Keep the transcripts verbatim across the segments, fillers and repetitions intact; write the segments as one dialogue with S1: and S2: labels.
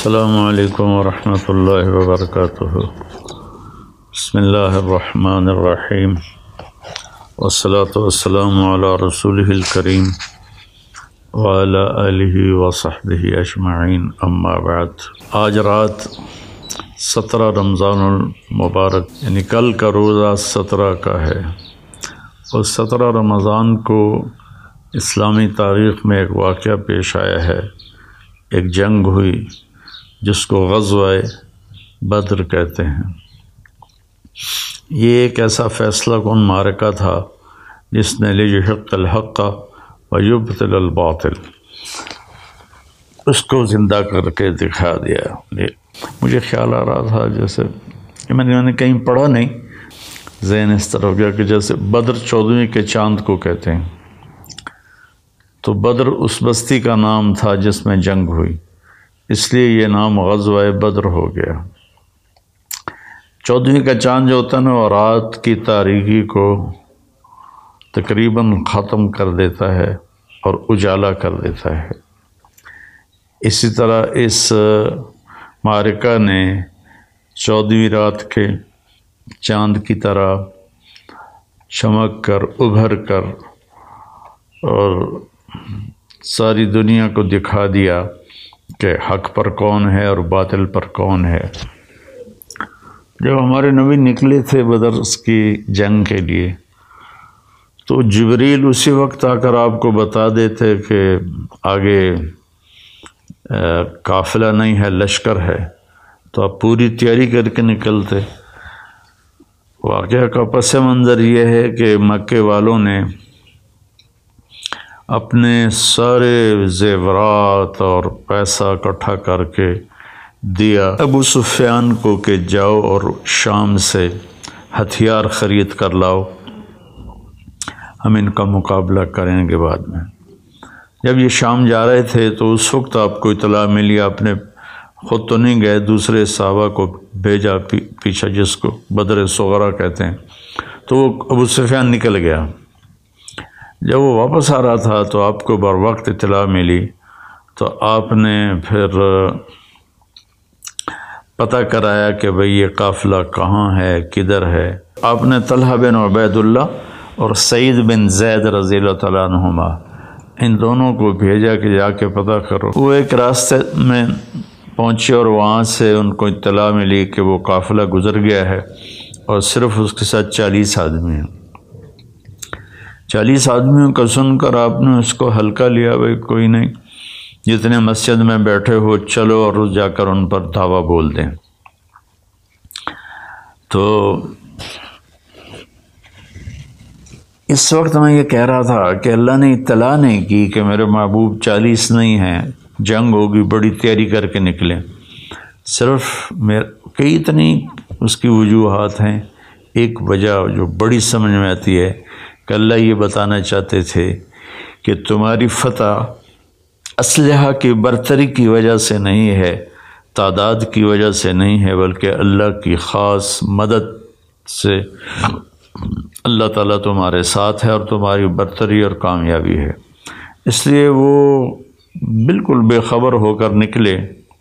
S1: السلام علیکم ورحمۃ اللہ وبرکاتہ۔ بسم اللہ الرحمن الرحیم، والصلاة والسلام علی رسولہ الکریم وعلی آلہ وصحبہ اجمعین، اما بعد۔ آج رات سترہ رمضان المبارک، یعنی کل کا روزہ سترہ کا ہے، اور سترہ رمضان کو اسلامی تاریخ میں ایک واقعہ پیش آیا ہے۔ ایک جنگ ہوئی جس کو غزوہ بدر کہتے ہیں۔ یہ ایک ایسا فیصلہ کن معرکہ تھا جس نے لیحق الحق ویبطل الباطل، اس کو زندہ کر کے دکھا دیا۔ مجھے خیال آ رہا تھا جیسے کہ میں نے کہیں پڑھا نہیں، ذہن اس طرح ہو گیا کہ جیسے بدر چودھویں کے چاند کو کہتے ہیں، تو بدر اس بستی کا نام تھا جس میں جنگ ہوئی، اس لیے یہ نام غزوہ بدر ہو گیا۔ چودھویں کا چاند جو ہوتا ہے نا، وہ رات کی تاریکی کو تقریباً ختم کر دیتا ہے اور اجالا کر دیتا ہے۔ اسی طرح اس معرکہ نے چودھویں رات کے چاند کی طرح چمک کر ابھر کر اور ساری دنیا کو دکھا دیا کہ حق پر کون ہے اور باطل پر کون ہے۔ جب ہمارے نبی نکلے تھے بدر کی جنگ کے لیے، تو جبریل اسی وقت آ کر آپ کو بتا دیتے کہ آگے قافلہ نہیں ہے، لشکر ہے، تو آپ پوری تیاری کر کے نکلتے۔ واقعہ کا پس منظر یہ ہے کہ مکے والوں نے اپنے سارے زیورات اور پیسہ اکٹھا کر کے دیا ابو سفیان کو کہ جاؤ اور شام سے ہتھیار خرید کر لاؤ، ہم ان کا مقابلہ کریں گے بعد میں۔ جب یہ شام جا رہے تھے تو اس وقت آپ کو اطلاع ملی، آپ نے خود تو نہیں گئے، دوسرے صحابہ کو بھیجا پیچھے، جس کو بدر صغرا کہتے ہیں، تو وہ ابو سفیان نکل گیا۔ جب وہ واپس آ رہا تھا تو آپ کو بر وقت اطلاع ملی، تو آپ نے پھر پتہ کرایا کہ بھئی یہ قافلہ کہاں ہے، کدھر ہے۔ آپ نے طلحہ بن عبید اللہ اور سعید بن زید رضی اللہ تعالیٰ عنہما، ان دونوں کو بھیجا کہ جا کے پتہ کرو۔ وہ ایک راستے میں پہنچے اور وہاں سے ان کو اطلاع ملی کہ وہ قافلہ گزر گیا ہے اور صرف اس کے ساتھ چالیس آدمی ہیں۔ چالیس آدمیوں کا سن کر آپ نے اس کو ہلکا لیا، بھائی کوئی نہیں، جتنے مسجد میں بیٹھے ہو چلو اور جا کر ان پر دعویٰ بول دیں۔ تو اس وقت میں یہ کہہ رہا تھا کہ اللہ نے اطلاع نہیں کی کہ میرے محبوب چالیس نہیں ہیں، جنگ ہوگی، بڑی تیاری کر کے نکلیں۔ صرف کئی اتنی اس کی وجوہات ہیں۔ ایک وجہ جو بڑی سمجھ میں آتی ہے کہ اللہ یہ بتانا چاہتے تھے کہ تمہاری فتح اسلحہ کی برتری کی وجہ سے نہیں ہے، تعداد کی وجہ سے نہیں ہے، بلکہ اللہ کی خاص مدد سے اللہ تعالیٰ تمہارے ساتھ ہے اور تمہاری برتری اور کامیابی ہے۔ اس لیے وہ بالکل بے خبر ہو کر نکلے۔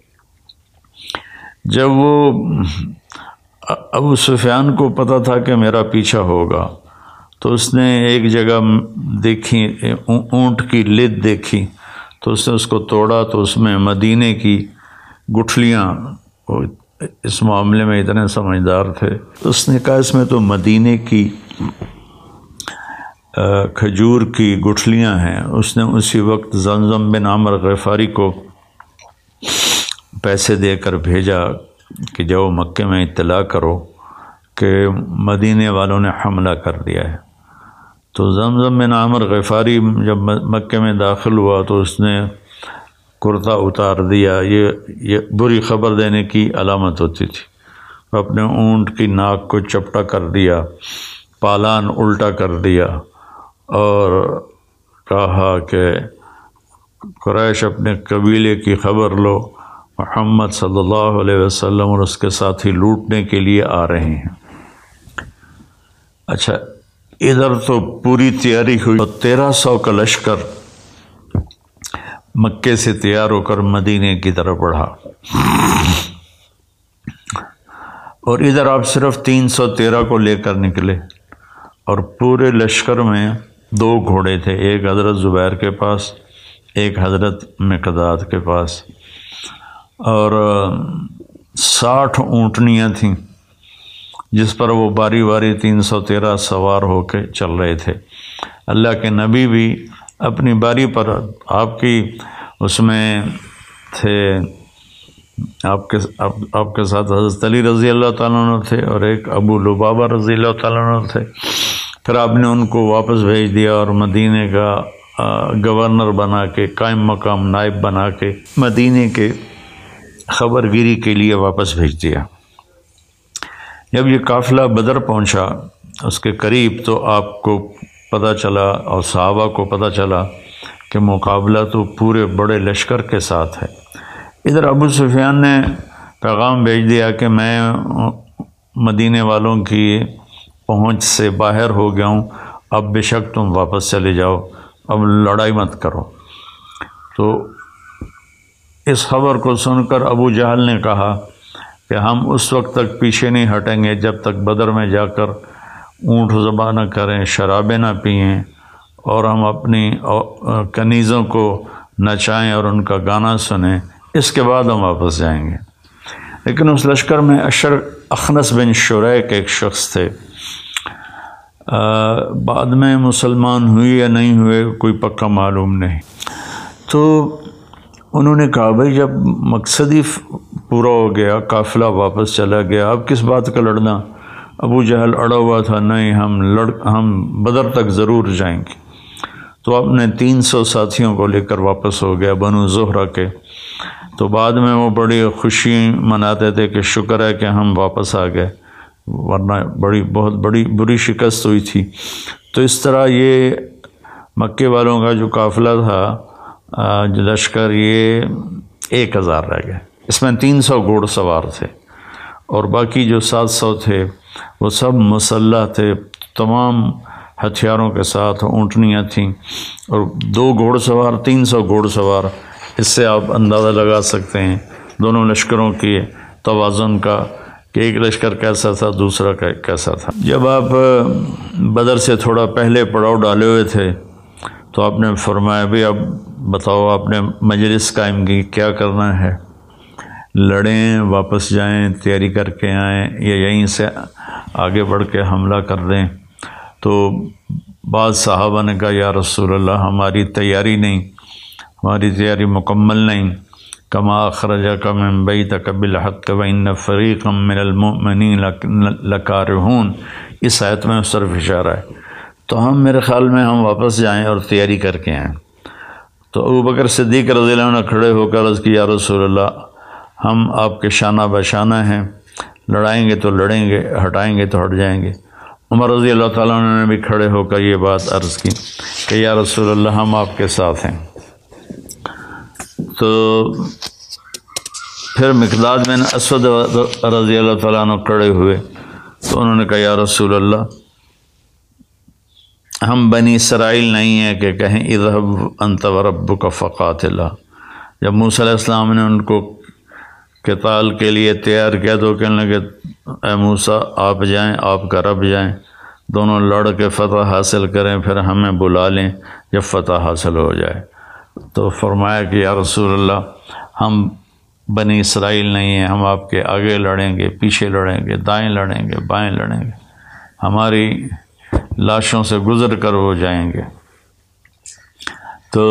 S1: جب وہ ابو سفیان کو پتہ تھا کہ میرا پیچھا ہوگا، تو اس نے ایک جگہ دیکھی، اونٹ کی لد دیکھی، تو اس نے اس کو توڑا، تو اس میں مدینے کی گٹھلیاں، اس معاملے میں اتنے سمجھدار تھے، اس نے کہا اس میں تو مدینے کی کھجور کی گٹھلیاں ہیں۔ اس نے اسی وقت زمزم بن عمرو غفاری کو پیسے دے کر بھیجا کہ جاؤ مکے میں اطلاع کرو کہ مدینے والوں نے حملہ کر دیا ہے۔ تو زمزم بن عمرو غفاری جب مکے میں داخل ہوا تو اس نے کرتا اتار دیا۔ یہ یہ بری خبر دینے کی علامت ہوتی تھی۔ اپنے اونٹ کی ناک کو چپٹا کر دیا، پالان الٹا کر دیا، اور کہا کہ قریش اپنے قبیلے کی خبر لو، محمد صلی اللہ علیہ وسلم اور اس کے ساتھی لوٹنے کے لیے آ رہے ہیں۔ اچھا، ادھر تو پوری تیاری ہوئی اور تیرہ سو کا لشکر مکے سے تیار ہو کر مدینے کی طرف بڑھا، اور ادھر آپ صرف تین سو تیرہ کو لے کر نکلے، اور پورے لشکر میں دو گھوڑے تھے، ایک حضرت زبیر کے پاس، ایک حضرت مقداد کے پاس، اور ساٹھ اونٹنیاں تھیں جس پر وہ باری باری تین سو تیرہ سوار ہو کے چل رہے تھے۔ اللہ کے نبی بھی اپنی باری پر، آپ کی اس میں تھے، آپ کے آپ, آپ کے ساتھ حضرت علی رضی اللہ تعالیٰ عنہ تھے، اور ایک ابو لبابہ رضی اللہ تعالیٰ عنہ تھے۔ پھر آپ نے ان کو واپس بھیج دیا اور مدینے کا گورنر بنا کے، قائم مقام نائب بنا کے مدینے کے خبر گیری کے لیے واپس بھیج دیا۔ جب یہ قافلہ بدر پہنچا اس کے قریب، تو آپ کو پتہ چلا اور صحابہ کو پتہ چلا کہ مقابلہ تو پورے بڑے لشکر کے ساتھ ہے۔ ادھر ابو سفیان نے پیغام بھیج دیا کہ میں مدینے والوں کی پہنچ سے باہر ہو گیا ہوں، اب بے شک تم واپس چلے جاؤ، اب لڑائی مت کرو۔ تو اس خبر کو سن کر ابو جہل نے کہا کہ ہم اس وقت تک پیچھے نہیں ہٹیں گے جب تک بدر میں جا کر اونٹ ذبح نہ کریں، شرابیں نہ پئیں، اور ہم اپنی کنیزوں کو نچائیں اور ان کا گانا سنیں، اس کے بعد ہم واپس جائیں گے۔ لیکن اس لشکر میں اشر اخنس بن شریک ایک شخص تھے، بعد میں مسلمان ہوئے یا نہیں ہوئے کوئی پکا معلوم نہیں۔ تو انہوں نے کہا بھائی جب مقصد ہی پورا ہو گیا، قافلہ واپس چلا گیا، اب کس بات کا لڑنا؟ ابو جہل اڑا ہوا تھا، نہیں ہم لڑ ہم بدر تک ضرور جائیں گے۔ تو اپنے تین سو ساتھیوں کو لے کر واپس ہو گیا بنو زہرہ کے۔ تو بعد میں وہ بڑی خوشی مناتے تھے کہ شکر ہے کہ ہم واپس آ گئے، ورنہ بڑی بہت بڑی بری شکست ہوئی تھی۔ تو اس طرح یہ مکے والوں کا جو قافلہ تھا، جو لشکر، یہ ایک ہزار رہ گئے۔ اس میں تین سو گھوڑ سوار تھے، اور باقی جو سات سو تھے وہ سب مسلح تھے، تمام ہتھیاروں کے ساتھ، اونٹنیاں تھیں، اور دو گھوڑ سوار، تین سو گھوڑ سوار۔ اس سے آپ اندازہ لگا سکتے ہیں دونوں لشکروں کی توازن کا، کہ ایک لشکر کیسا تھا، دوسرا کیسا تھا۔ جب آپ بدر سے تھوڑا پہلے پڑاؤ ڈالے ہوئے تھے تو آپ نے فرمایا بھی اب بتاؤ آپ نے مجلس قائم کی، کیا کرنا ہے؟ لڑیں، واپس جائیں، تیاری کر کے آئیں، یا یہیں سے آگے بڑھ کے حملہ کر دیں؟ تو بعض صحابہ نے کہا یا رسول اللہ ہماری تیاری نہیں، ہماری تیاری مکمل نہیں۔ کما اخرجک من بیتک بالحق وان فریقا من المؤمنین لکارہون، اس آیت میں اس طرف اشارہ ہے۔ تو ہم میرے خیال میں ہم واپس جائیں اور تیاری کر کے آئیں۔ تو ابو بکر صدیق رضی اللہ عنہ کھڑے ہو کر عرض کی یا رسول اللہ ہم آپ کے شانہ بشانہ ہیں، لڑائیں گے تو لڑیں گے، ہٹائیں گے تو ہٹ جائیں گے۔ عمر رضی اللہ تعالیٰ عنہ نے بھی کھڑے ہو کر یہ بات عرض کی کہ یا رسول اللہ ہم آپ کے ساتھ ہیں۔ تو پھر مقداد بن اسود رضی اللہ تعالیٰ عنہ کھڑے ہوئے، تو انہوں نے کہا یا رسول اللہ ہم بنی اسرائیل نہیں ہیں کہ کہیں اذهب انت وربک فقاتلا۔ جب موسیٰ علیہ السلام نے ان کو قتال کے لیے تیار کیا تو کہنے لگے اے موسیٰ آپ جائیں، آپ کا رب جائیں، دونوں لڑ کے فتح حاصل کریں، پھر ہمیں بلا لیں جب فتح حاصل ہو جائے۔ تو فرمایا کہ یا رسول اللہ ہم بنی اسرائیل نہیں ہیں، ہم آپ کے آگے لڑیں گے، پیچھے لڑیں گے، دائیں لڑیں گے، بائیں لڑیں گے، ہماری لاشوں سے گزر کر وہ جائیں گے۔ تو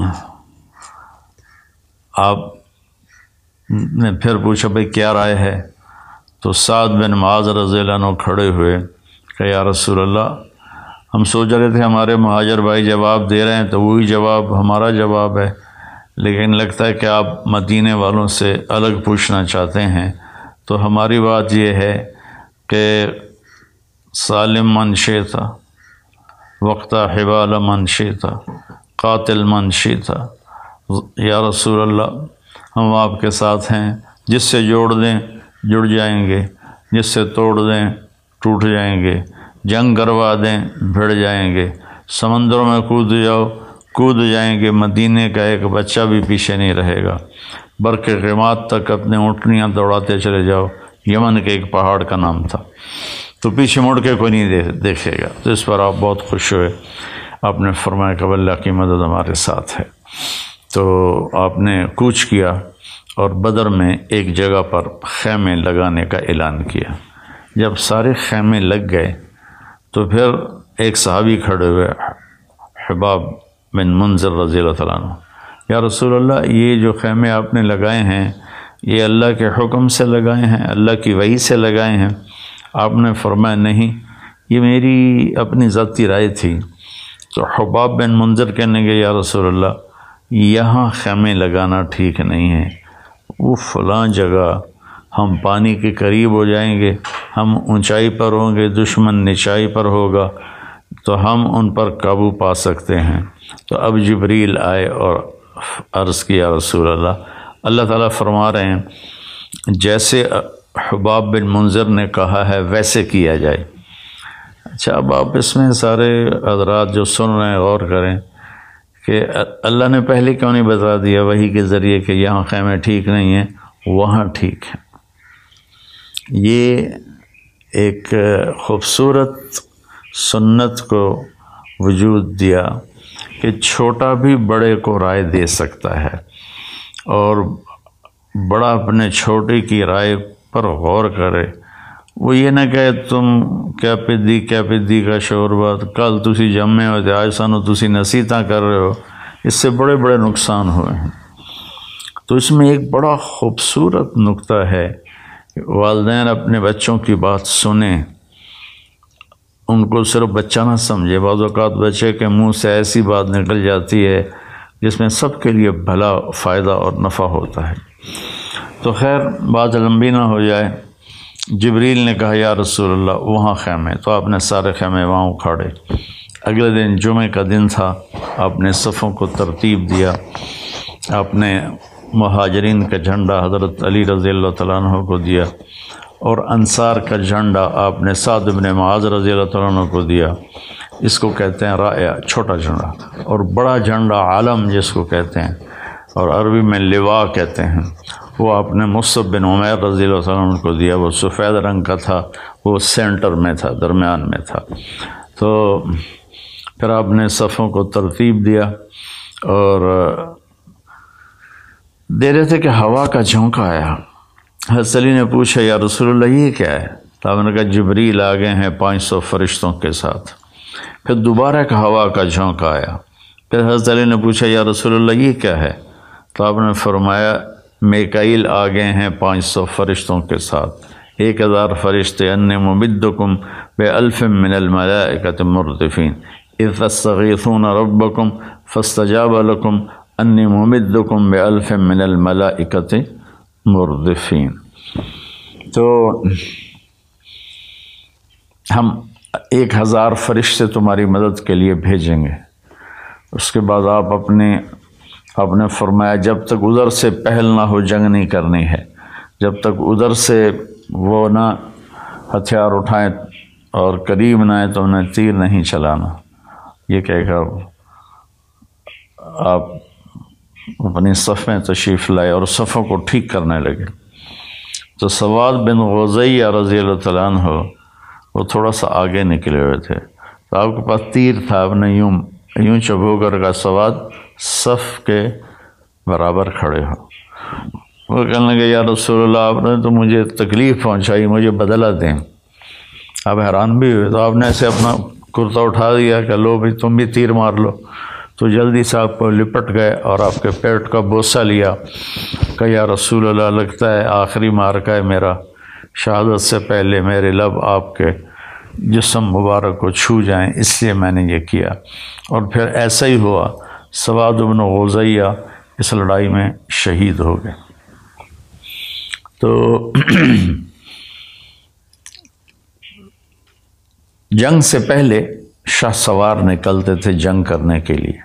S1: آپ نے پھر پوچھا بھئی کیا رائے ہے؟ تو سعد بن معاذ رضی اللہ عنہ کھڑے ہوئے کہ یا رسول اللہ ہم سوچ رہے تھے ہمارے مہاجر بھائی جواب دے رہے ہیں تو وہی جواب ہمارا جواب ہے، لیکن لگتا ہے کہ آپ مدینے والوں سے الگ پوچھنا چاہتے ہیں، تو ہماری بات یہ ہے کہ سالم من شئتا وقتا حبال من شئتا قاتل من شئتا۔ یا رسول اللہ ہم آپ کے ساتھ ہیں، جس سے جوڑ دیں جڑ جائیں گے، جس سے توڑ دیں ٹوٹ جائیں گے، جنگ کروا دیں بھڑ جائیں گے، سمندروں میں کود جاؤ کود جائیں گے، مدینے کا ایک بچہ بھی پیچھے نہیں رہے گا، برق غماد تک اپنے اونٹنیاں دوڑاتے چلے جاؤ، یمن کے ایک پہاڑ کا نام تھا، تو پیچھے مڑ کے کوئی نہیں دیکھے گا۔ تو اس پر آپ بہت خوش ہوئے، آپ نے فرمایا کہ اللہ کی مدد ہمارے ساتھ ہے۔ تو آپ نے کوچ کیا اور بدر میں ایک جگہ پر خیمے لگانے کا اعلان کیا۔ جب سارے خیمے لگ گئے تو پھر ایک صحابی کھڑے ہوئے، حباب بن منذر رضی اللہ تعالیٰ عنہ، یا رسول اللہ یہ جو خیمے آپ نے لگائے ہیں یہ اللہ کے حکم سے لگائے ہیں، اللہ کی وحی سے لگائے ہیں؟ آپ نے فرمایا نہیں، یہ میری اپنی ذاتی رائے تھی۔ تو حباب بن منذر کہنے گے یا رسول اللہ یہاں خیمے لگانا ٹھیک نہیں ہے، وہ فلاں جگہ ہم پانی کے قریب ہو جائیں گے، ہم اونچائی پر ہوں گے، دشمن نچائی پر ہوگا، تو ہم ان پر قابو پا سکتے ہیں۔ تو اب جبریل آئے اور عرض کیا رسول اللہ اللہ تعالیٰ فرما رہے ہیں جیسے حباب بن منذر نے کہا ہے ویسے کیا جائے۔ اچھا، اب آپ اس میں سارے حضرات جو سن رہے ہیں غور کریں کہ اللہ نے پہلے کیوں نہیں بتا دیا وحی کے ذریعے کہ یہاں خیمے ٹھیک نہیں ہیں، وہاں ٹھیک ہیں۔ یہ ایک خوبصورت سنت کو وجود دیا کہ چھوٹا بھی بڑے کو رائے دے سکتا ہے، اور بڑا اپنے چھوٹے کی رائے پر غور کرے۔ وہ یہ نہ کہے تم کیا پدی کیا پدی کا شور بات، کل تسی جمے ہوتے آج سانو تسی نصیحتاں کر رہے ہو، اس سے بڑے بڑے نقصان ہوئے ہیں۔ تو اس میں ایک بڑا خوبصورت نقطہ ہے کہ والدین اپنے بچوں کی بات سنیں، ان کو صرف بچہ نہ سمجھے۔ بعض اوقات بچے کے منہ سے ایسی بات نکل جاتی ہے جس میں سب کے لیے بھلا فائدہ اور نفع ہوتا ہے۔ تو خیر بات لمبی نہ ہو جائے، جبریل نے کہا یا رسول اللہ وہاں خیمے، تو آپ نے سارے خیمے وہاں اکھاڑے۔ اگلے دن جمعہ کا دن تھا، آپ نے صفوں کو ترتیب دیا، آپ نے مہاجرین کا جھنڈا حضرت علی رضی اللہ تعالیٰ عنہ کو دیا، اور انصار کا جھنڈا آپ نے سعد بن معاذ رضی اللہ تعالیٰ عنہ کو دیا۔ اس کو کہتے ہیں رائع، چھوٹا جھنڈا، اور بڑا جھنڈا عالم جس کو کہتے ہیں، اور عربی میں لواء کہتے ہیں، وہ آپ نے مصعب بن عمیر رضی اللہ عنہ کو دیا۔ وہ سفید رنگ کا تھا، وہ سینٹر میں تھا، درمیان میں تھا۔ تو پھر آپ نے صفوں کو ترتیب دیا اور دے رہے تھے کہ ہوا کا جھونکا آیا۔ حضرت علی نے پوچھا یا رسول اللہ یہ کیا ہے؟ تو آپ نے کہا جبریل آ گئے ہیں پانچ سو فرشتوں کے ساتھ۔ پھر دوبارہ ایک ہوا کا جھونکا آیا۔ پھر حضرت علی نے پوچھا یا رسول اللہ یہ کیا ہے؟ تو آپ نے فرمایا میکائیل آ گئے ہیں پانچ سو فرشتوں کے ساتھ، ایک ہزار فرشتے، انی ممدکم بألف من الملائکۃ مردفین اذ تستغیثون ربکم فاستجاب لکم انی ممدکم بألف من الملائکۃ مردفین۔ تو ہم ایک ہزار فرشتے تمہاری مدد کے لیے بھیجیں گے۔ اس کے بعد آپ اپنے آپ نے فرمایا جب تک ادھر سے پہل نہ ہو جنگ نہیں کرنی ہے، جب تک ادھر سے وہ نہ ہتھیار اٹھائیں اور قریب نہ آئے تو انہیں تیر نہیں چلانا۔ یہ کہہ کر آپ اپنی صف میں تشریف لائے اور صفوں کو ٹھیک کرنے لگے۔ تو سواد بن غزیہ رضی اللہ تعالیٰ عنہ وہ تھوڑا سا آگے نکلے ہوئے تھے، تو آپ کے پاس تیر تھا، آپ نے یوں یوں چبو کر کا سواد صف کے برابر کھڑے ہو۔ وہ کہنے لگے یا رسول اللہ آپ نے تو مجھے تکلیف پہنچائی، مجھے بدلہ دیں۔ آپ حیران بھی ہوئے، تو آپ نے ایسے اپنا کرتا اٹھا دیا کہ لو بھائی تم بھی تیر مار لو۔ تو جلدی سے آپ کو لپٹ گئے اور آپ کے پیٹ کا بوسہ لیا کہ یا رسول اللہ لگتا ہے آخری مارکا ہے میرا، شہادت سے پہلے میرے لب آپ کے جسم مبارک کو چھو جائیں، اس لیے میں نے یہ کیا۔ اور پھر ایسا ہی ہوا، سواد بن غزیہ اس لڑائی میں شہید ہو گئے۔ تو جنگ سے پہلے شاہ سوار نکلتے تھے جنگ کرنے کے لیے۔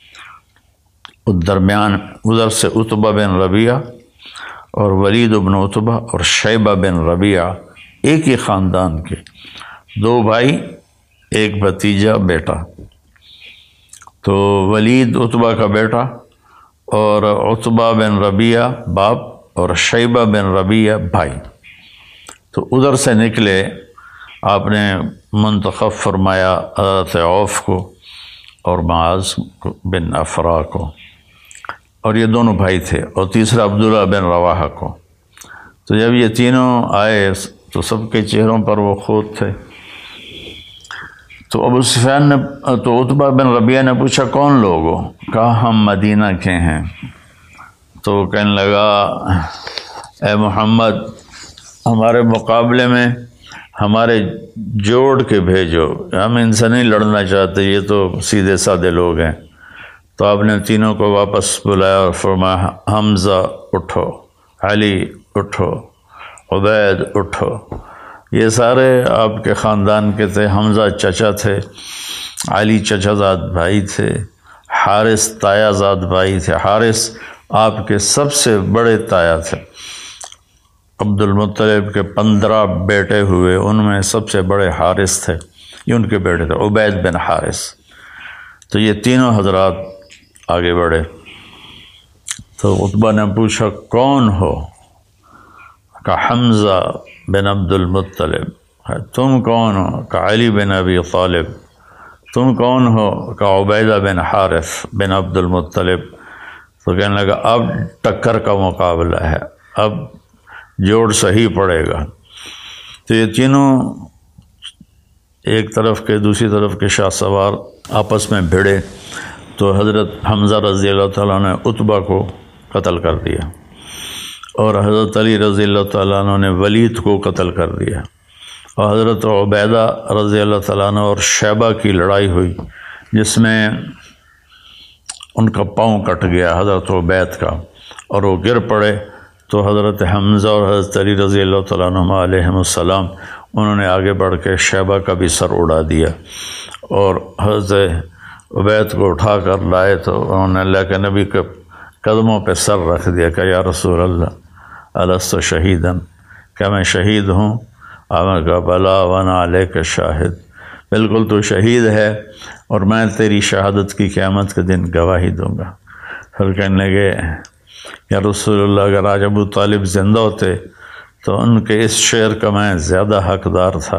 S1: درمیان ادھر سے عتبہ بن ربیعہ اور ولید بن عتبہ اور شیبہ بن ربیعہ ایک ہی خاندان کے دو بھائی، ایک بھتیجا بیٹا۔ تو ولید عتبہ کا بیٹا اور عتبہ بن ربیعہ باپ اور شیبہ بن ربیعہ بھائی، تو ادھر سے نکلے، آپ نے منتخب فرمایا حضرت عوف کو اور معاذ بن افرا کو، اور یہ دونوں بھائی تھے، اور تیسرا عبداللہ بن رواحہ کو۔ تو جب یہ تینوں آئے تو سب کے چہروں پر وہ خود تھے۔ تو ابو سفیان نے تو عتبہ بن ربیعہ نے پوچھا کون لوگ ہو؟ کہا ہم مدینہ کے ہیں۔ تو کہنے لگا اے محمد ہمارے مقابلے میں ہمارے جوڑ کے بھیجو، ہم ان سے نہیں لڑنا چاہتے، یہ تو سیدھے سادے لوگ ہیں۔ تو آپ نے تینوں کو واپس بلایا اور فرمایا حمزہ اٹھو، علی اٹھو، عبید اٹھو۔ یہ سارے آپ کے خاندان کے تھے، حمزہ چچا تھے، علی چچا زاد بھائی تھے، حارث تایا زاد بھائی تھے، حارث آپ کے سب سے بڑے تایا تھے۔ عبد المطلب کے پندرہ بیٹے ہوئے، ان میں سب سے بڑے حارث تھے، یہ ان کے بیٹے تھے، عبید بن حارث۔ تو یہ تینوں حضرات آگے بڑھے۔ تو عتبہ نے پوچھا کون ہو؟ کہا حمزہ بن عبد المطلب۔ تم کون ہو؟ کہا علی بن ابی طالب۔ تم کون ہو؟ کہا عبیدہ بن حارث بن عبد المطلب۔ تو کہنے لگا اب ٹکر کا مقابلہ ہے، اب جوڑ صحیح پڑے گا۔ تو یہ تینوں ایک طرف کے دوسری طرف کے شاہ سوار آپس میں بھیڑے، تو حضرت حمزہ رضی اللہ تعالیٰ نے عتبہ کو قتل کر دیا، اور حضرت علی رضی اللہ تعالیٰ عنہ نے ولید کو قتل کر دیا، اور حضرت عبیدہ رضی اللہ تعالیٰ عنہ اور شیبہ کی لڑائی ہوئی جس میں ان کا پاؤں کٹ گیا حضرت عبید کا، اور وہ گر پڑے۔ تو حضرت حمزہ اور حضرت علی رضی اللہ تعالیٰ عنہ علیہم السلام انہوں نے آگے بڑھ کے شیبہ کا بھی سر اڑا دیا، اور حضرت عبید کو اٹھا کر لائے تو انہوں نے اللہ کے نبی کے قدموں پہ سر رکھ دیا کہ یا رسول اللہ الست شہیدن، کیا میں شہید ہوں؟ آپ نے کہا بلا وانا علیک شاہد، بالکل تو شہید ہے اور میں تیری شہادت کی قیامت کے دن گواہی دوں گا۔ پھر کہنے لگے یا رسول اللہ اگر آج ابو طالب زندہ ہوتے تو ان کے اس شعر کا میں زیادہ حقدار تھا۔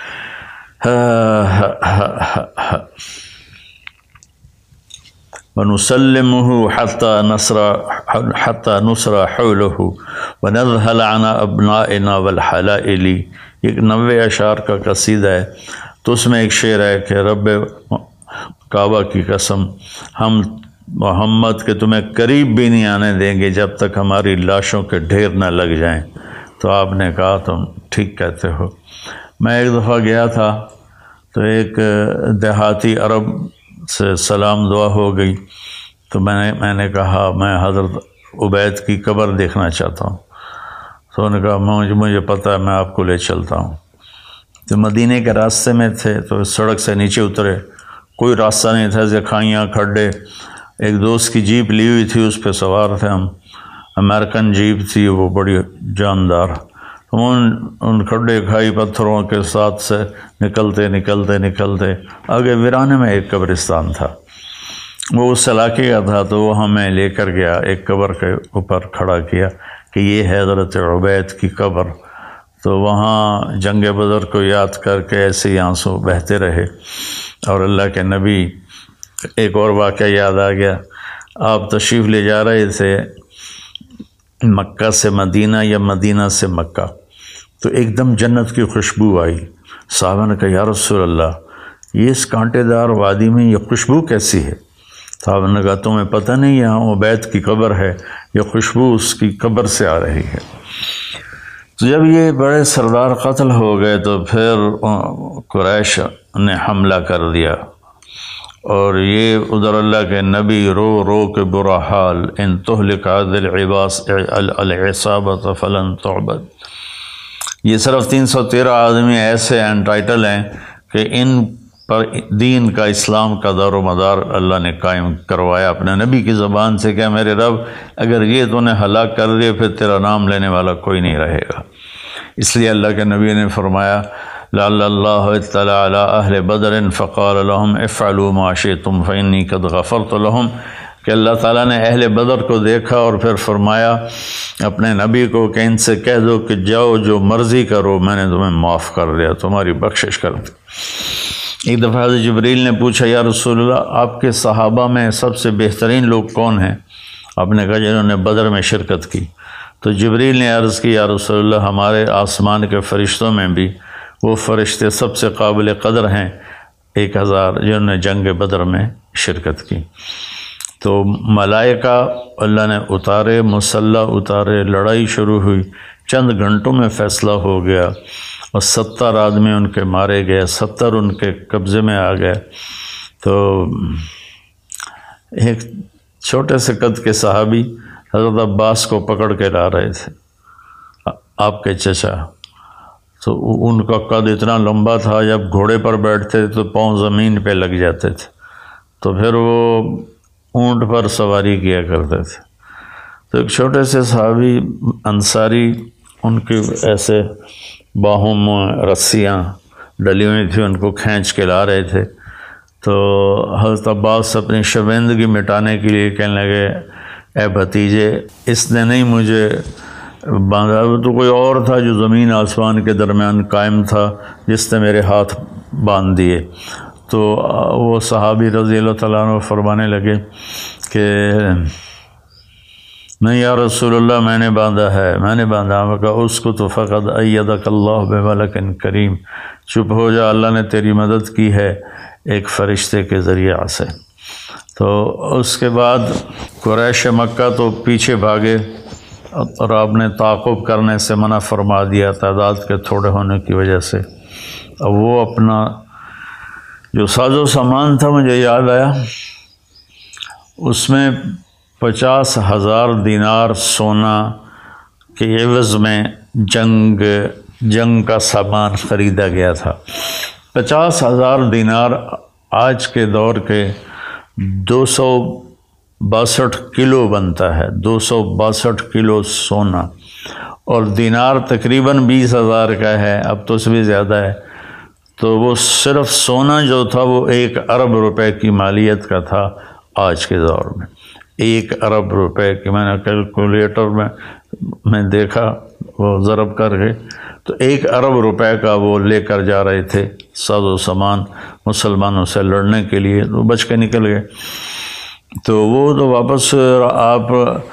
S1: وَنُسَلِّمُهُ حَتَّى نَصْرَ حَتَّى نُصْرَ حَوْلَهُ وَنَذْهَلَ عَنَا أَبْنَائِنَا وَالْحَلَائِلِ، ایک نوے اشعار کا قصیدہ ہے، تو اس میں ایک شعر ہے کہ رب کعبہ کی قسم ہم محمد کے تمہیں قریب بھی نہیں آنے دیں گے جب تک ہماری لاشوں کے ڈھیر نہ لگ جائیں۔ تو آپ نے کہا تم ٹھیک کہتے ہو۔ میں ایک دفعہ گیا تھا تو ایک دیہاتی عرب سے سلام دعا ہو گئی، تو میں نے میں نے کہا میں حضرت عبید کی قبر دیکھنا چاہتا ہوں۔ تو انہوں نے کہا مجھے مجھے پتہ ہے، میں آپ کو لے چلتا ہوں۔ تو مدینے کے راستے میں تھے تو سڑک سے نیچے اترے، کوئی راستہ نہیں تھا، ایسے کھائیاں کھڈے۔ ایک دوست کی جیپ لی ہوئی تھی، اس پہ سوار تھے ہم، امریکن جیپ تھی وہ بڑی جاندار۔ ہم ان ان کھڈے کھائی پتھروں کے ساتھ سے نکلتے نکلتے نکلتے آگے ویرانے میں ایک قبرستان تھا، وہ اس علاقے کا تھا، تو وہ ہمیں لے کر گیا، ایک قبر کے اوپر کھڑا کیا کہ یہ ہے حضرت عبید کی قبر۔ تو وہاں جنگ بدر کو یاد کر کے ایسے ہی آنسو بہتے رہے، اور اللہ کے نبی ایک اور واقعہ یاد آ گیا، آپ تشریف لے جا رہے تھے مکہ سے مدینہ یا مدینہ سے مکہ، تو ایک دم جنت کی خوشبو آئی۔ صحابہ نے کہا یا رسول اللہ یہ اس کانٹے دار وادی میں یہ خوشبو کیسی ہے؟ صحابہ نے کہا تمہیں پتہ نہیں یہاں عبید کی قبر ہے، یہ خوشبو اس کی قبر سے آ رہی ہے۔ تو جب یہ بڑے سردار قتل ہو گئے تو پھر قریش نے حملہ کر دیا، اور یہ ادھر اللہ کے نبی رو رو کے برا حال، ان تہلک عدل عباس العصابۃ فلن تعبد۔ یہ صرف تین سو تیرہ آدمی ایسے انٹائٹل ہیں کہ ان پر دین کا اسلام کا دار و مدار اللہ نے قائم کروایا اپنے نبی کی زبان سے کہ میرے رب اگر یہ تو نے ہلاک کر دیا پھر تیرا نام لینے والا کوئی نہیں رہے گا۔ اس لیے اللہ کے نبی نے فرمایا لعل اللہ اطلع علی اہل بدر فقال لهم افعلوا ما شئتم فانی قد غفرت لهم، کہ اللہ تعالیٰ نے اہل بدر کو دیکھا اور پھر فرمایا اپنے نبی کو کہ ان سے کہہ دو کہ جاؤ جو مرضی کرو، میں نے تمہیں معاف کر دیا، تمہاری بخشش کر دی۔ ایک دفعہ حضرت جبریل نے پوچھا یا رسول اللہ آپ کے صحابہ میں سب سے بہترین لوگ کون ہیں؟ آپ نے کہا جنہوں نے بدر میں شرکت کی۔ تو جبریل نے عرض کی یا رسول اللہ ہمارے آسمان کے فرشتوں میں بھی وہ فرشتے سب سے قابل قدر ہیں ایک ہزار جنہوں نے جنگ بدر میں شرکت کی۔ تو ملائکہ اللہ نے اتارے، مسلح اتارے، لڑائی شروع ہوئی، چند گھنٹوں میں فیصلہ ہو گیا اور ستر آدمی ان کے مارے گئے، ستر ان کے قبضے میں آ گئے۔ تو ایک چھوٹے سے قد کے صحابی حضرت عباس کو پکڑ کے لا رہے تھے، آپ کے چچا، تو ان کا قد اتنا لمبا تھا جب گھوڑے پر بیٹھتے تو پاؤں زمین پہ لگ جاتے تھے، تو پھر وہ اونٹ پر سواری کیا کرتے تھے۔ تو ایک چھوٹے سے صحابی انصاری، ان کی ایسے باہوں میں رسیاں ڈلی ہوئی تھیں، ان کو کھینچ کے لا رہے تھے۔ تو حضرت عباس اپنی شرمندگی مٹانے کے لیے کہنے لگے اے بھتیجے اس نے نہیں مجھے باندھا، تو کوئی اور تھا جو زمین آسمان کے درمیان قائم تھا جس نے میرے ہاتھ باندھ دیے۔ تو وہ صحابی رضی اللہ تعالیٰ عنہ فرمانے لگے کہ نہیں یا رسول اللہ میں نے باندھا ہے، میں نے باندھا۔ میں کہا اس کو تو فقط ایدک اللہ بملک کریم، چپ ہو جا، اللہ نے تیری مدد کی ہے ایک فرشتے کے ذریعہ سے۔ تو اس کے بعد قریش مکہ تو پیچھے بھاگے اور آپ نے تعاقب کرنے سے منع فرما دیا تعداد کے تھوڑے ہونے کی وجہ سے۔ اب وہ اپنا جو ساز و سامان تھا مجھے یاد آیا، اس میں پچاس ہزار دینار سونا کے عوض میں جنگ جنگ کا سامان خریدا گیا تھا۔ پچاس ہزار دینار آج کے دور کے دو سو باسٹھ کلو بنتا ہے، دو سو باسٹھ کلو سونا، اور دینار تقریباً بیس ہزار کا ہے، اب تو اس بھی زیادہ ہے۔ تو وہ صرف سونا جو تھا وہ ایک ارب روپے کی مالیت کا تھا آج کے دور میں، ایک ارب روپے کی۔ میں نے کیلکولیٹر میں میں دیکھا وہ ضرب کر کے، تو ایک ارب روپے کا وہ لے کر جا رہے تھے ساز و سامان مسلمانوں سے لڑنے کے لیے، وہ بچ کے نکل گئے۔ تو وہ تو واپس آپ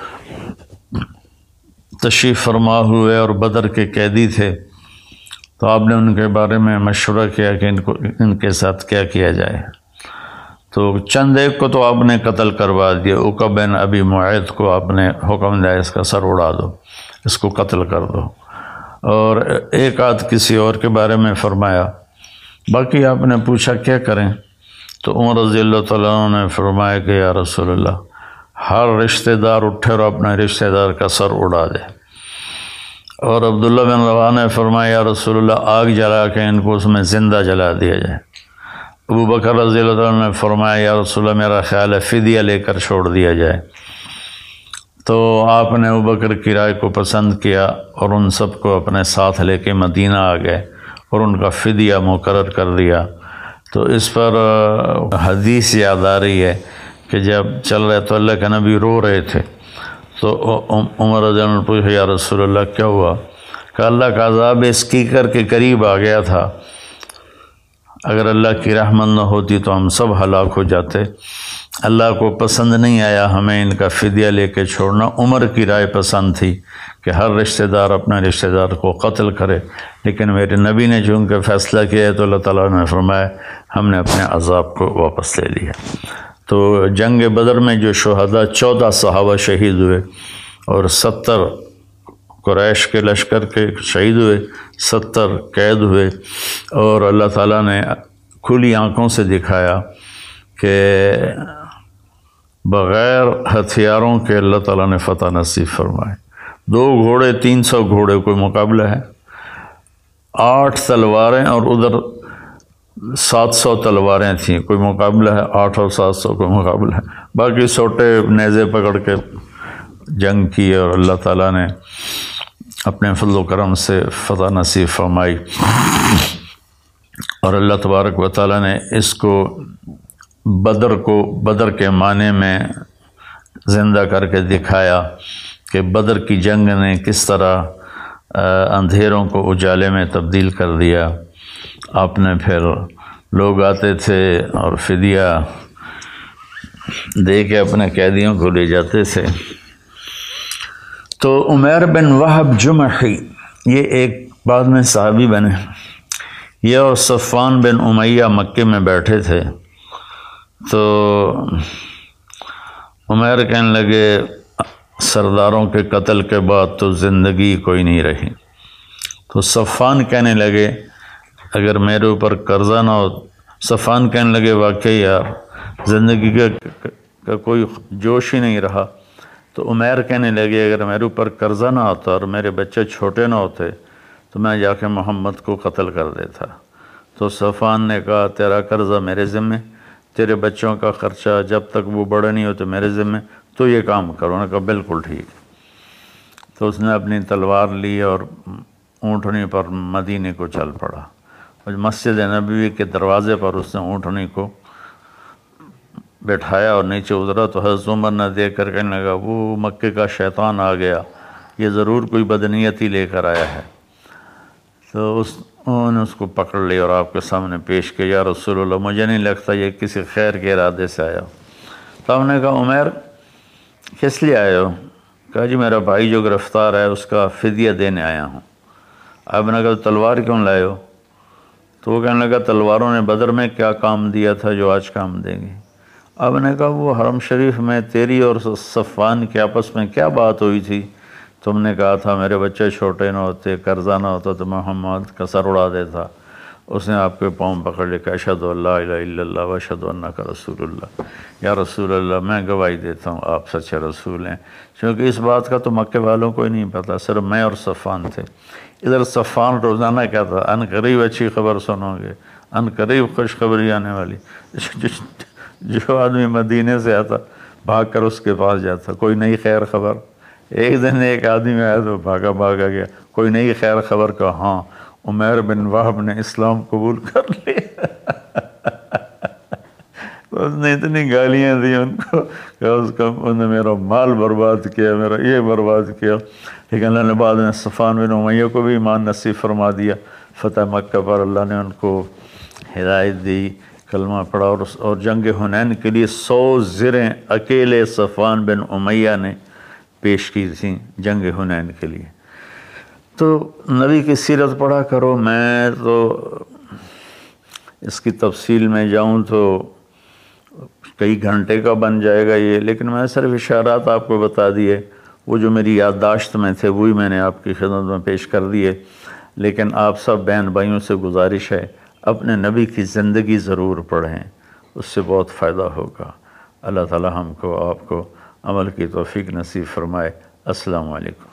S1: تشریف فرما ہوئے اور بدر کے قیدی تھے، تو آپ نے ان کے بارے میں مشورہ کیا کہ ان کو ان کے ساتھ کیا کیا جائے۔ تو چند ایک کو تو آپ نے قتل کروا دیا، عقبہ بن ابی معیط کو آپ نے حکم دیا اس کا سر اڑا دو، اس کو قتل کر دو، اور ایک آدھ کسی اور کے بارے میں فرمایا۔ باقی آپ نے پوچھا کیا کریں، تو عمر رضی اللہ تعالیٰ عنہ نے فرمایا کہ یا رسول اللہ ہر رشتہ دار اٹھے اور اپنے رشتہ دار کا سر اڑا دے۔ اور عبداللہ بن رواحہ نے فرمایا یا رسول اللہ آگ جلا کے ان کو اس میں زندہ جلا دیا جائے۔ ابو بکر رضی اللہ عنہ نے فرمایا یا رسول اللہ میرا خیال ہے فدیہ لے کر چھوڑ دیا جائے۔ تو آپ نے ابو بکر کی رائے کو پسند کیا اور ان سب کو اپنے ساتھ لے کے مدینہ آ گئے اور ان کا فدیہ مقرر کر دیا۔ تو اس پر حدیث یاد آ رہی ہے کہ جب چل رہے تو اللہ کے نبی رو رہے تھے، تو عمر رضی اللہ عنہ نے پوچھا یا رسول اللہ کیا ہوا؟ کہ اللہ کا عذاب اس کیکر کے قریب آ گیا تھا، اگر اللہ کی رحمت نہ ہوتی تو ہم سب ہلاک ہو جاتے۔ اللہ کو پسند نہیں آیا ہمیں ان کا فدیہ لے کے چھوڑنا، عمر کی رائے پسند تھی کہ ہر رشتہ دار اپنے رشتہ دار کو قتل کرے، لیکن میرے نبی نے چونکہ فیصلہ کیا ہے تو اللہ تعالیٰ نے فرمایا ہم نے اپنے عذاب کو واپس لے لیا۔ تو جنگ بدر میں جو شہداء چودہ صحابہ شہید ہوئے اور ستر قریش کے لشکر کے شہید ہوئے، ستر قید ہوئے، اور اللہ تعالیٰ نے کھلی آنکھوں سے دکھایا کہ بغیر ہتھیاروں کے اللہ تعالیٰ نے فتح نصیب فرمائے۔ دو گھوڑے تین سو گھوڑے کوئی مقابلہ ہے، آٹھ تلواریں اور ادھر سات سو تلواریں تھیں، کوئی مقابلہ ہے، آٹھ اور سات سو کوئی مقابلہ ہے، باقی سوٹے نیزے پکڑ کے جنگ کی اور اللہ تعالیٰ نے اپنے فضل و کرم سے فتح نصیب فرمائی۔ اور اللہ تبارک و تعالیٰ نے اس کو بدر کو بدر کے معنی میں زندہ کر کے دکھایا کہ بدر کی جنگ نے کس طرح اندھیروں کو اجالے میں تبدیل کر دیا۔ آپ نے پھر لوگ آتے تھے اور فدیہ دے کے اپنے قیدیوں کو لے جاتے تھے۔ تو عمیر بن وہب جمحی یہ ایک بعد میں صحابی بنے، یہ اور صفوان بن امیہ مکے میں بیٹھے تھے۔ تو عمیر کہنے لگے سرداروں کے قتل کے بعد تو زندگی کوئی نہیں رہی۔ تو صفوان کہنے لگے اگر میرے اوپر قرضہ نہ ہو، صفوان کہنے لگے واقعی یار زندگی کا, کا کوئی جوش ہی نہیں رہا۔ تو عمیر کہنے لگے اگر میرے اوپر قرضہ نہ ہوتا اور میرے بچے چھوٹے نہ ہوتے تو میں جا کے محمد کو قتل کر دیتا۔ تو صفوان نے کہا تیرا قرضہ میرے ذمہ، تیرے بچوں کا خرچہ جب تک وہ بڑے نہیں ہوتے میرے ذمہ، تو یہ کام کرو۔ انہوں نے کہا بالکل ٹھیک۔ تو اس نے اپنی تلوار لی اور اونٹنی پر مدینے کو چل پڑا، اور مسجد نبوی کے دروازے پر اس نے اونٹنی کو بٹھایا اور نیچے اترا تو حضرت عمر نے دیکھ کر کہنے لگا وہ مکے کا شیطان آ گیا، یہ ضرور کوئی بدنیتی لے کر آیا ہے۔ تو اس انہوں نے اس کو پکڑ لیا اور آپ کے سامنے پیش کیا، یا رسول اللہ مجھے نہیں لگتا یہ کسی خیر کے ارادے سے آیا۔ تو ہم نے کہا عمیر کس لیے آئے ہو؟ کہا جی میرا بھائی جو گرفتار ہے اس کا فدیہ دینے آیا ہوں۔ آپ نے کہا تلوار کیوں لائے ہو؟ تو وہ کہنے لگا تلواروں نے بدر میں کیا کام دیا تھا جو آج کام دیں گی؟ آپ نے کہا وہ حرم شریف میں تیری اور صفوان کے آپس میں کیا بات ہوئی تھی؟ تم نے کہا تھا میرے بچے چھوٹے نہ ہوتے، قرضہ نہ ہوتا تو محمد کا سر اڑا دیتا۔ اس نے آپ کے پاؤں پکڑ لے کہ اشہد ان لا الہ الا اللہ و اشہد انک رسول اللہ، یا رسول اللہ میں گواہی دیتا ہوں آپ سچے رسول ہیں۔ کیونکہ اس بات کا تو مکے والوں کو ہی نہیں پتا، صرف میں اور صفوان تھے۔ ادھر صفوان روزانہ کہتا ان قریب اچھی خبر سنو گے، ان قریب خوشخبری آنے والی۔ جو آدمی مدینے سے آتا بھاگ کر اس کے پاس جاتا، کوئی نئی خیر خبر۔ ایک دن ایک آدمی آیا تو بھاگا بھاگا گیا، کوئی نئی خیر خبر کا، ہاں عمیر بن وہب نے اسلام قبول کر لیا۔ تو اس نے اتنی گالیاں دی ان کو کہ اس کا انہوں نے میرا مال برباد کیا، میرا یہ برباد کیا۔ لیکن اللہ نے بعد میں صفوان بن امیہ کو بھی ایمان نصیب فرما دیا۔ فتح مکہ پر اللہ نے ان کو ہدایت دی، کلمہ پڑھا، اور اور جنگ حنین کے لیے سو زریں اکیلے صفوان بن امیہ نے پیش کی تھیں جنگ حنین کے لیے۔ تو نبی کی سیرت پڑھا کرو، میں تو اس کی تفصیل میں جاؤں تو کئی گھنٹے کا بن جائے گا یہ، لیکن میں صرف اشارات آپ کو بتا دیے، وہ جو میری یادداشت میں تھے وہی میں نے آپ کی خدمت میں پیش کر دیے۔ لیکن آپ سب بہن بھائیوں سے گزارش ہے اپنے نبی کی زندگی ضرور پڑھیں، اس سے بہت فائدہ ہوگا۔ اللہ تعالی ہم کو آپ کو عمل کی توفیق نصیب فرمائے۔ السلام علیکم۔